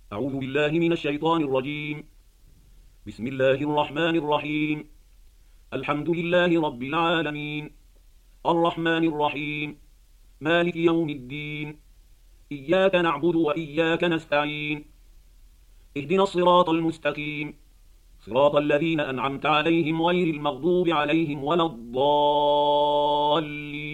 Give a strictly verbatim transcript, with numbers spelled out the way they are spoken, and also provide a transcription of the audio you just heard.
أعوذ بالله من الشيطان الرجيم. بسم الله الرحمن الرحيم. الحمد لله رب العالمين، الرحمن الرحيم، مالك يوم الدين، إياك نعبد وإياك نستعين، اهدنا الصراط المستقيم، صراط الذين أنعمت عليهم غير المغضوب عليهم ولا الضالين.